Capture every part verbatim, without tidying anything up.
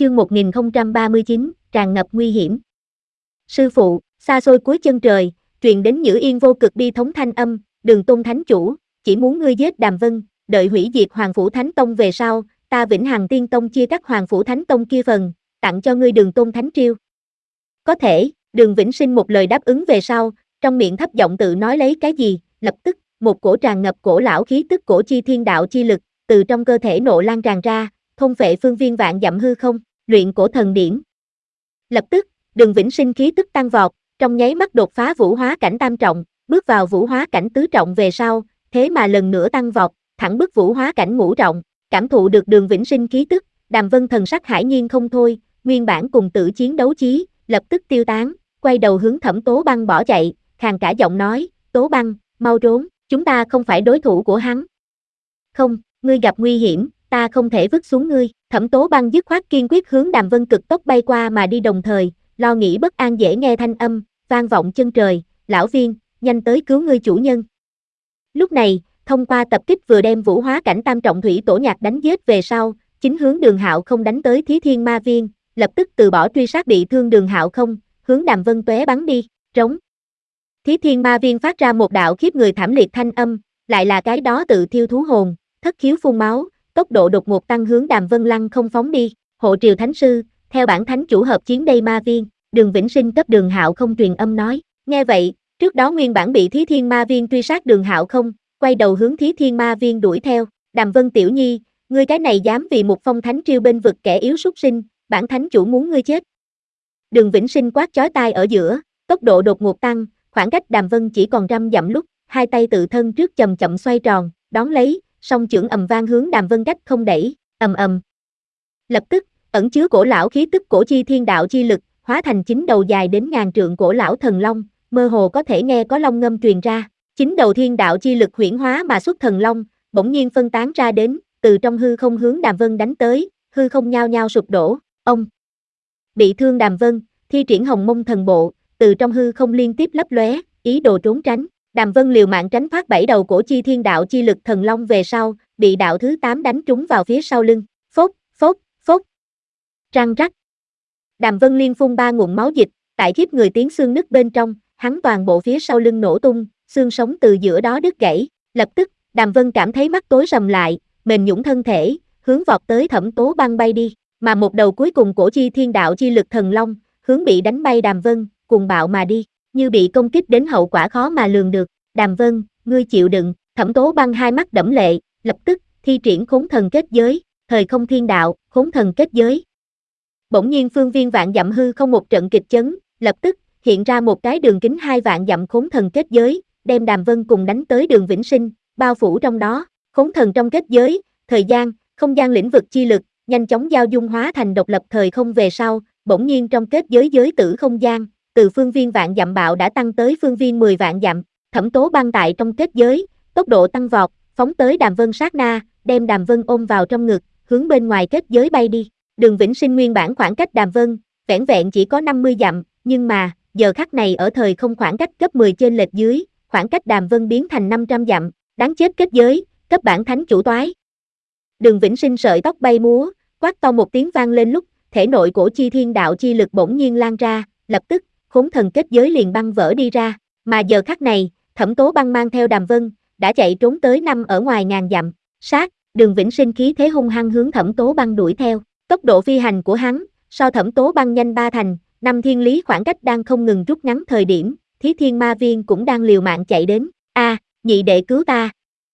chương một nghìn không trăm ba mươi chín, tràn ngập nguy hiểm. Sư phụ, xa xôi cuối chân trời, truyền đến Nhữ Yên vô cực bi thống thanh âm, Đường Tôn Thánh Chủ, chỉ muốn ngươi giết Đàm Vân, đợi hủy diệt Hoàng Phủ Thánh Tông về sau, ta Vĩnh Hằng Tiên Tông chia cắt Hoàng Phủ Thánh Tông kia phần, tặng cho ngươi Đường Tôn Thánh Triêu. Có thể, Đường Vĩnh Sinh một lời đáp ứng về sau, trong miệng thấp giọng tự nói lấy cái gì, lập tức, một cổ tràn ngập cổ lão khí tức cổ chi thiên đạo chi lực, từ trong cơ thể nộ lan tràn ra, thôn phệ phương viên vạn dặm hư không, luyện cổ thần điển. Lập tức, Đường Vĩnh Sinh khí tức tăng vọt, trong nháy mắt đột phá vũ hóa cảnh tam trọng, bước vào vũ hóa cảnh tứ trọng về sau, thế mà lần nữa tăng vọt, thẳng bước vũ hóa cảnh ngũ trọng, cảm thụ được Đường Vĩnh Sinh khí tức, Đàm Vân thần sắc hải nhiên không thôi, nguyên bản cùng tử chiến đấu chí, lập tức tiêu tán, quay đầu hướng Thẩm Tố Băng bỏ chạy, khàn cả giọng nói, Tố Băng, mau trốn, chúng ta không phải đối thủ của hắn. Không, ngươi gặp nguy hiểm, ta không thể vứt xuống ngươi. Thẩm Tố Băng dứt khoát kiên quyết hướng Đàm Vân cực tốc bay qua mà đi, đồng thời, lo nghĩ bất an dễ nghe thanh âm, vang vọng chân trời, lão viên, nhanh tới cứu ngươi chủ nhân. Lúc này, thông qua tập kích vừa đem vũ hóa cảnh tam trọng thủy tổ nhạc đánh giết về sau, chính hướng Đường Hạo không đánh tới Thí Thiên Ma Viên, lập tức từ bỏ truy sát bị thương Đường Hạo không, hướng Đàm Vân tóe bắn đi, trống. Thí Thiên Ma Viên phát ra một đạo khiếp người thảm liệt thanh âm, lại là cái đó tự thiêu thú hồn, thất khiếu phun máu, tốc độ đột ngột tăng hướng Đàm Vân lăng không phóng đi. Hộ Triều Thánh Sư, theo bản thánh chủ hợp chiến đây Ma Viên. Đường Vĩnh Sinh cấp Đường Hạo không truyền âm nói. Nghe vậy, trước đó nguyên bản bị Thí Thiên Ma Viên truy sát Đường Hạo không, quay đầu hướng Thí Thiên Ma Viên đuổi theo. Đàm Vân tiểu nhi, ngươi cái này dám vì một phong thánh triêu bên vực kẻ yếu súc sinh, bản thánh chủ muốn ngươi chết. Đường Vĩnh Sinh quát chói tai ở giữa, tốc độ đột ngột tăng, khoảng cách Đàm Vân chỉ còn trăm dặm lúc, hai tay tự thân trước chậm chậm xoay tròn, đón lấy, song chưởng ầm vang hướng Đàm Vân cách không đẩy, ầm ầm. Lập tức, ẩn chứa cổ lão khí tức cổ chi thiên đạo chi lực, hóa thành chín đầu dài đến ngàn trượng cổ lão thần long, mơ hồ có thể nghe có long ngâm truyền ra. Chín đầu thiên đạo chi lực huyễn hóa mà xuất thần long, bỗng nhiên phân tán ra đến, từ trong hư không hướng Đàm Vân đánh tới, hư không nhao nhao sụp đổ. Ông bị thương Đàm Vân, thi triển Hồng Mông thần bộ, từ trong hư không liên tiếp lấp lóe, ý đồ trốn tránh. Đàm Vân liều mạng tránh thoát bảy đầu cổ chi thiên đạo chi lực thần long về sau, bị đạo thứ tám đánh trúng vào phía sau lưng. Phốc, phốc, phốc. Răng rắc. Đàm Vân liên phun ba nguồn máu dịch, tại khiếp người tiếng xương nứt bên trong, hắn toàn bộ phía sau lưng nổ tung, xương sống từ giữa đó đứt gãy. Lập tức, Đàm Vân cảm thấy mắt tối sầm lại, mềm nhũn thân thể, hướng vọt tới Thẩm Tố Băng bay đi, mà một đầu cuối cùng cổ chi thiên đạo chi lực thần long, hướng bị đánh bay Đàm Vân, cùng bạo mà đi, như bị công kích đến hậu quả khó mà lường được. Đàm Vân, ngươi chịu đựng. Thẩm Tố Băng hai mắt đẫm lệ, lập tức thi triển Khốn Thần Kết Giới, thời không thiên đạo, Khốn Thần Kết Giới. Bỗng nhiên phương viên vạn dặm hư không một trận kịch chấn, lập tức hiện ra một cái đường kính hai vạn dặm Khốn Thần Kết Giới, đem Đàm Vân cùng đánh tới Đường Vĩnh Sinh, bao phủ trong đó. Khốn thần trong kết giới, thời gian, không gian lĩnh vực chi lực, nhanh chóng giao dung hóa thành độc lập thời không về sau, bỗng nhiên trong kết giới giới tử không gian, từ phương viên vạn dặm bạo đã tăng tới phương viên mười vạn dặm. Thẩm Tố Băng tại trong kết giới, tốc độ tăng vọt, phóng tới Đàm Vân sát na, đem Đàm Vân ôm vào trong ngực, hướng bên ngoài kết giới bay đi. Đường Vĩnh Sinh nguyên bản khoảng cách Đàm Vân, vẻn vẹn chỉ có năm mươi dặm, nhưng mà, giờ khắc này ở thời không khoảng cách gấp mười trên lệch dưới, khoảng cách Đàm Vân biến thành năm trăm dặm, đáng chết kết giới, cấp bản thánh chủ toái. Đường Vĩnh Sinh sợi tóc bay múa, quát to một tiếng vang lên lúc, thể nội cổ chi thiên đạo chi lực bỗng nhiên lan ra, lập tức, khốn thần kết giới liền băng vỡ đi ra, mà giờ khắc này, Thẩm Tố Băng mang theo Đàm Vân, đã chạy trốn tới năm ở ngoài ngàn dặm, sát, Đường Vĩnh Sinh khí thế hung hăng hướng Thẩm Tố Băng đuổi theo, tốc độ phi hành của hắn, so Thẩm Tố Băng nhanh ba thành, năm thiên lý khoảng cách đang không ngừng rút ngắn thời điểm, Thí Thiên Ma Viên cũng đang liều mạng chạy đến, a, nhị đệ cứu ta.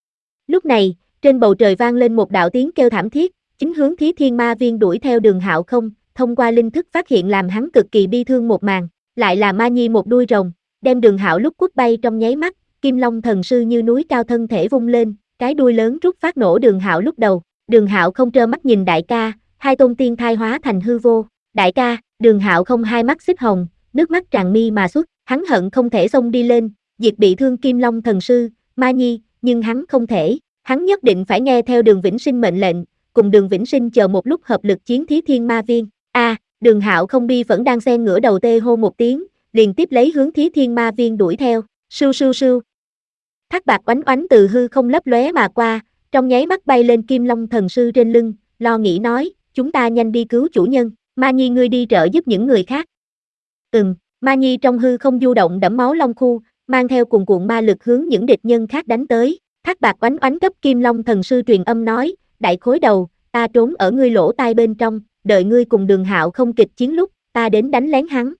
Lúc này, trên bầu trời vang lên một đạo tiếng kêu thảm thiết, chính hướng Thí Thiên Ma Viên đuổi theo Đường Hạo không, thông qua linh thức phát hiện làm hắn cực kỳ bi thương một màn, lại là Ma Nhi một đuôi rồng, đem Đường Hạo lúc quất bay trong nháy mắt, Kim Long thần sư như núi cao thân thể vung lên, cái đuôi lớn rút phát nổ Đường Hạo lúc đầu. Đường Hạo không trơ mắt nhìn đại ca, hai tôn tiên thai hóa thành hư vô. Đại ca, Đường Hạo không hai mắt xích hồng, nước mắt tràn mi mà xuất, hắn hận không thể xông đi lên, diệt bị thương Kim Long thần sư, Ma Nhi, nhưng hắn không thể, hắn nhất định phải nghe theo Đường Vĩnh Sinh mệnh lệnh, cùng Đường Vĩnh Sinh chờ một lúc hợp lực chiến Thí Thiên Ma Viên. A, à, Đường Hạo không bi vẫn đang xen ngửa đầu tê hô một tiếng, liền tiếp lấy hướng Thí Thiên Ma Viên đuổi theo, sưu sưu sưu. Thác bạc oánh oánh từ hư không lấp lóe mà qua, trong nháy mắt bay lên Kim Long thần sư trên lưng, lo nghĩ nói, chúng ta nhanh đi cứu chủ nhân, Ma Nhi ngươi đi trợ giúp những người khác. Ừm, Ma Nhi trong hư không du động đẫm máu long khu, mang theo cuồn cuộn ma lực hướng những địch nhân khác đánh tới. Thác Bạc oánh oánh cấp Kim Long thần sư truyền âm nói, đại khối đầu, ta trốn ở ngươi lỗ tai bên trong, đợi ngươi cùng Đường Hạo không kịch chiến lúc, ta đến đánh lén hắn.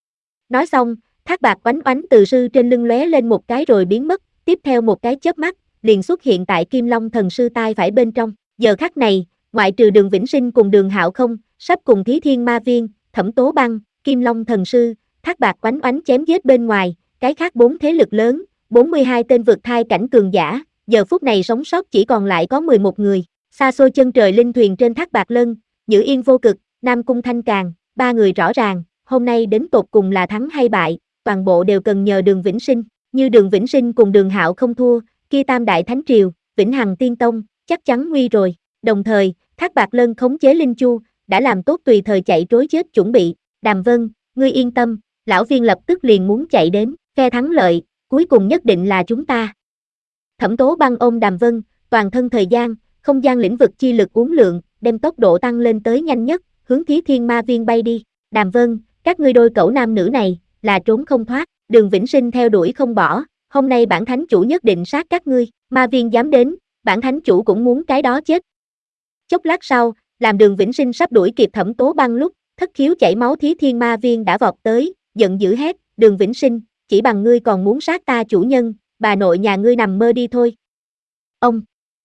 Nói xong, Thác Bạc oánh oánh từ sư trên lưng lóe lên một cái rồi biến mất, tiếp theo một cái chớp mắt, liền xuất hiện tại Kim Long thần sư tai phải bên trong. Giờ khắc này, ngoại trừ Đường Vĩnh Sinh cùng Đường Hạo không, sắp cùng Thí Thiên Ma Viên, Thẩm Tố Băng, Kim Long thần sư, Thác Bạc oánh oánh chém giết bên ngoài, cái khác bốn thế lực lớn, bốn mươi hai tên vượt thai cảnh cường giả, giờ phút này sống sót chỉ còn lại có mười một người. Xa xôi chân trời linh thuyền trên Thác Bạc Lân, Nhữ Yên Vô Cực, Nam Cung Thanh Càn, ba người rõ ràng, hôm nay đến tột cùng là thắng hay bại, toàn bộ đều cần nhờ Đường Vĩnh Sinh, như Đường Vĩnh Sinh cùng Đường Hạo không thua, kia Tam Đại Thánh Triều, Vĩnh Hằng Tiên Tông, chắc chắn nguy rồi. Đồng thời, Thác Bạc Lân khống chế Linh Chu, đã làm tốt tùy thời chạy trối chết chuẩn bị. Đàm Vân, ngươi yên tâm, lão viên lập tức liền muốn chạy đến, phe thắng lợi, cuối cùng nhất định là chúng ta. Thẩm Tố Băng ôm Đàm Vân, toàn thân thời gian, không gian lĩnh vực chi lực uốn lượn, đem tốc độ tăng lên tới nhanh nhất, hướng Thí Thiên Ma Viên bay đi. Đàm Vân, các ngươi đôi cẩu nam nữ này, là trốn không thoát, Đường Vĩnh Sinh theo đuổi không bỏ, hôm nay bản thánh chủ nhất định sát các ngươi, Ma Viên dám đến, bản thánh chủ cũng muốn cái đó chết. Chốc lát sau, làm Đường Vĩnh Sinh sắp đuổi kịp Thẩm Tố Băng lúc, thất khiếu chảy máu Thí Thiên Ma Viên đã vọt tới, giận dữ hét, Đường Vĩnh Sinh, chỉ bằng ngươi còn muốn sát ta chủ nhân, bà nội nhà ngươi nằm mơ đi thôi. Ông!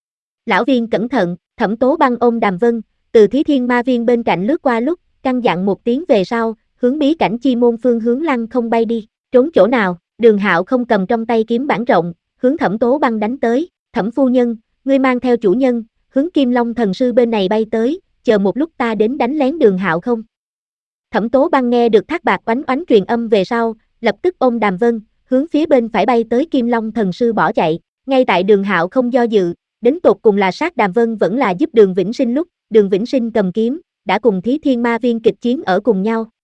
Lão viên cẩn thận, Thẩm Tố Băng ôm Đàm Vân, từ Thí Thiên Ma Viên bên cạnh lướt qua lúc, căn dặn một tiếng về sau, hướng bí cảnh chi môn phương hướng lăng không bay đi, trốn chỗ nào, Đường Hạo không cầm trong tay kiếm bản rộng, hướng Thẩm Tố Băng đánh tới, Thẩm phu nhân, ngươi mang theo chủ nhân, hướng Kim Long thần sư bên này bay tới, chờ một lúc ta đến đánh lén Đường Hạo không. Thẩm Tố Băng nghe được Thác Bạc oánh oánh truyền âm về sau, lập tức ôm Đàm Vân, hướng phía bên phải bay tới Kim Long thần sư bỏ chạy, ngay tại Đường Hạo không do dự, đến tột cùng là sát Đàm Vân vẫn là giúp Đường Vĩnh Sinh lúc, Đường Vĩnh Sinh cầm kiếm, đã cùng Thí Thiên Ma Viên kịch chiến ở cùng nhau,